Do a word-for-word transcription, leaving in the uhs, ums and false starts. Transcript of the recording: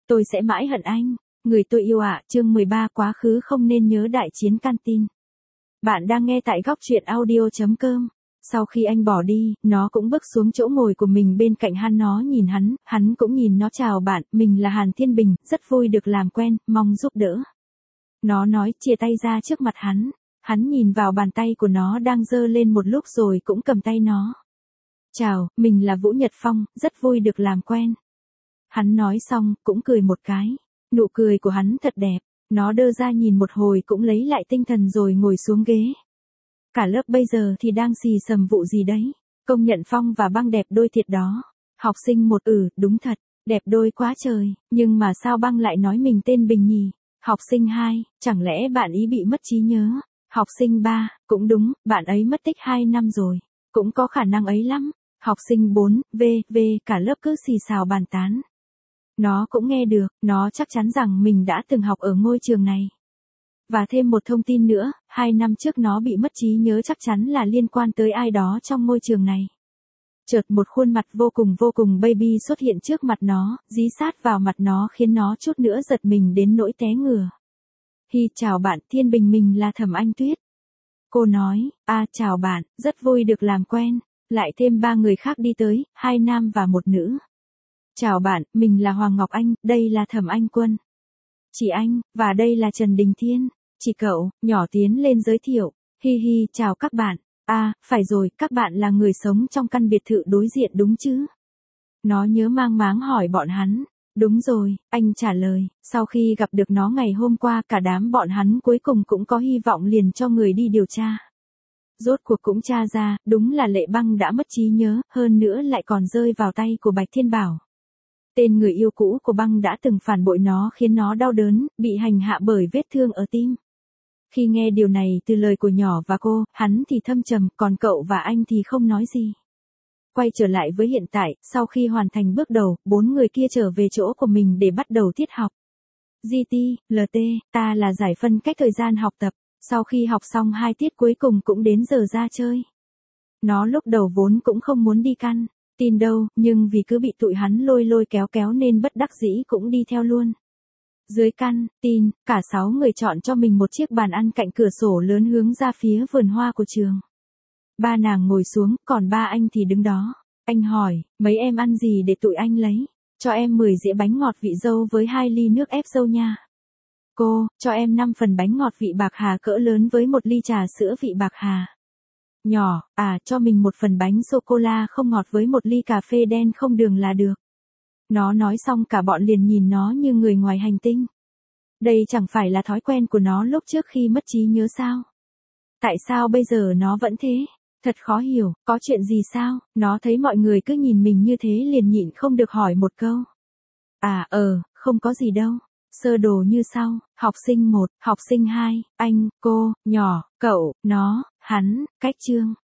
Tôi sẽ mãi hận anh. Người tôi yêu ạ, chương mười ba quá khứ không nên nhớ đại chiến canteen. Bạn đang nghe tại góc truyện audio chấm com. Sau khi anh bỏ đi, nó cũng bước xuống chỗ ngồi của mình bên cạnh hắn, nó nhìn hắn, hắn cũng nhìn nó. Chào bạn, mình là Hàn Thiên Bình, rất vui được làm quen, mong giúp đỡ. Nó nói, chia tay ra trước mặt hắn. Hắn nhìn vào bàn tay của nó đang giơ lên một lúc rồi cũng cầm tay nó. Chào, mình là Vũ Nhật Phong, rất vui được làm quen. Hắn nói xong, cũng cười một cái. Nụ cười của hắn thật đẹp. Nó đơ ra nhìn một hồi cũng lấy lại tinh thần rồi ngồi xuống ghế. Cả lớp bây giờ thì đang xì xầm vụ gì đấy. Công nhận Phong và Băng đẹp đôi thiệt đó. Học sinh một, ừ, đúng thật, đẹp đôi quá trời. Nhưng mà sao Băng lại nói mình tên Bình nhỉ? Học sinh hai, chẳng lẽ bạn ý bị mất trí nhớ? Học sinh ba, cũng đúng, bạn ấy mất tích hai năm rồi. Cũng có khả năng ấy lắm. Học sinh bốn, v, v, cả lớp cứ xì xào bàn tán. Nó cũng nghe được, nó chắc chắn rằng mình đã từng học ở ngôi trường này. Và thêm một thông tin nữa, hai năm trước nó bị mất trí nhớ chắc chắn là liên quan tới ai đó trong ngôi trường này. Chợt một khuôn mặt vô cùng vô cùng baby xuất hiện trước mặt nó, dí sát vào mặt nó khiến nó chút nữa giật mình đến nỗi té ngửa. Hi, chào bạn, Thiên Bình, mình là Thẩm Anh Tuyết. Cô nói, à chào bạn, rất vui được làm quen. Lại thêm ba người khác đi tới, hai nam và một nữ. Chào bạn, mình là Hoàng Ngọc Anh, đây là Thẩm Anh Quân. Chị Anh, và đây là Trần Đình Thiên. Chị cậu, nhỏ tiến lên giới thiệu. Hi hi, chào các bạn. À, phải rồi, các bạn là người sống trong căn biệt thự đối diện đúng chứ? Nó nhớ mang máng hỏi bọn hắn. Đúng rồi, anh trả lời. Sau khi gặp được nó ngày hôm qua, cả đám bọn hắn cuối cùng cũng có hy vọng, liền cho người đi điều tra. Rốt cuộc cũng tra ra, đúng là Lệ Băng đã mất trí nhớ, hơn nữa lại còn rơi vào tay của Bạch Thiên Bảo. Tên người yêu cũ của Băng đã từng phản bội nó khiến nó đau đớn, bị hành hạ bởi vết thương ở tim. Khi nghe điều này từ lời của nhỏ và cô, hắn thì thâm trầm, còn cậu và anh thì không nói gì. Quay trở lại với hiện tại, sau khi hoàn thành bước đầu, bốn người kia trở về chỗ của mình để bắt đầu tiết học. giê tê, lờ tê, ta là giải phân cách thời gian học tập. Sau khi học xong hai tiết cuối cùng cũng đến giờ ra chơi. Nó lúc đầu vốn cũng không muốn đi căn tin đâu, nhưng vì cứ bị tụi hắn lôi lôi kéo kéo nên bất đắc dĩ cũng đi theo luôn. Dưới căn tin, cả sáu người chọn cho mình một chiếc bàn ăn cạnh cửa sổ lớn hướng ra phía vườn hoa của trường. Ba nàng ngồi xuống, còn ba anh thì đứng đó. Anh hỏi, mấy em ăn gì để tụi anh lấy? Cho em mười dĩa bánh ngọt vị dâu với hai ly nước ép dâu nha. Cô, cho em năm phần bánh ngọt vị bạc hà cỡ lớn với một ly trà sữa vị bạc hà. Nhỏ, à, cho mình một phần bánh sô-cô-la không ngọt với một ly cà phê đen không đường là được. Nó nói xong cả bọn liền nhìn nó như người ngoài hành tinh. Đây chẳng phải là thói quen của nó lúc trước khi mất trí nhớ sao? Tại sao bây giờ nó vẫn thế? Thật khó hiểu, có chuyện gì sao? Nó thấy mọi người cứ nhìn mình như thế liền nhịn không được hỏi một câu. À, ờ, không có gì đâu. Sơ đồ như sau, học sinh một, học sinh hai, anh, cô, nhỏ, cậu, nó, hắn, cách chương.